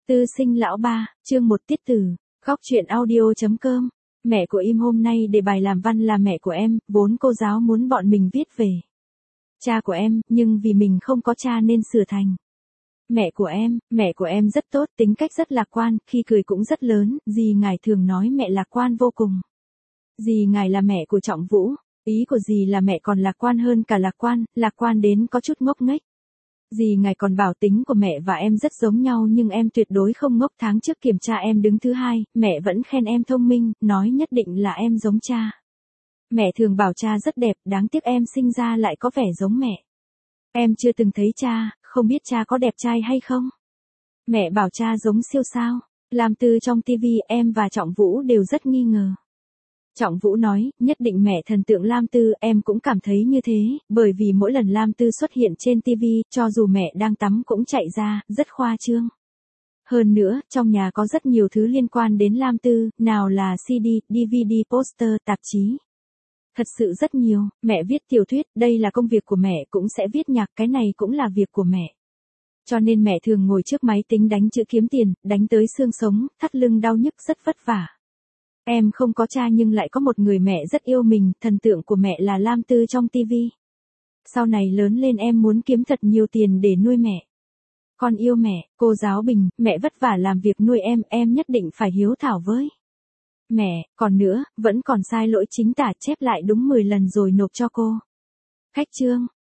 Tư sinh lão ba, chương 1 tiết tử, khóc chuyện audio.com. Mẹ của Im hôm nay để bài làm văn là mẹ của em, vốn cô giáo muốn bọn mình viết về cha của em, nhưng vì mình không có cha nên sửa thành mẹ của em rất tốt, tính cách rất lạc quan, khi cười cũng rất lớn, dì ngài thường nói mẹ lạc quan vô cùng. Dì ngài là mẹ của Trọng Vũ, ý của dì là mẹ còn lạc quan hơn cả lạc quan đến có chút ngốc nghếch. Dì ngài còn bảo tính của mẹ và em rất giống nhau nhưng em tuyệt đối không ngốc, tháng trước kiểm tra em đứng thứ 2, mẹ vẫn khen em thông minh, nói nhất định là em giống cha. Mẹ thường bảo cha rất đẹp, đáng tiếc em sinh ra lại có vẻ giống mẹ. Em chưa từng thấy cha, không biết cha có đẹp trai hay không. Mẹ bảo cha giống siêu sao. Lam Tư trong tivi, em và Trọng Vũ đều rất nghi ngờ. Trọng Vũ nói, nhất định mẹ thần tượng Lam Tư, em cũng cảm thấy như thế, bởi vì mỗi lần Lam Tư xuất hiện trên TV, cho dù mẹ đang tắm cũng chạy ra, rất khoa trương. Hơn nữa, trong nhà có rất nhiều thứ liên quan đến Lam Tư, nào là CD, DVD, poster, tạp chí. Thật sự rất nhiều, mẹ viết tiểu thuyết, đây là công việc của mẹ, cũng sẽ viết nhạc, cái này cũng là việc của mẹ. Cho nên mẹ thường ngồi trước máy tính đánh chữ kiếm tiền, đánh tới xương sống, thắt lưng đau nhức rất vất vả. Em không có cha nhưng lại có một người mẹ rất yêu mình, thần tượng của mẹ là Lam Tư trong TV. Sau này lớn lên em muốn kiếm thật nhiều tiền để nuôi mẹ. Con yêu mẹ, cô giáo Bình, mẹ vất vả làm việc nuôi em nhất định phải hiếu thảo với mẹ, còn nữa, vẫn còn sai lỗi chính tả, chép lại đúng 10 lần rồi nộp cho cô. Khách trương,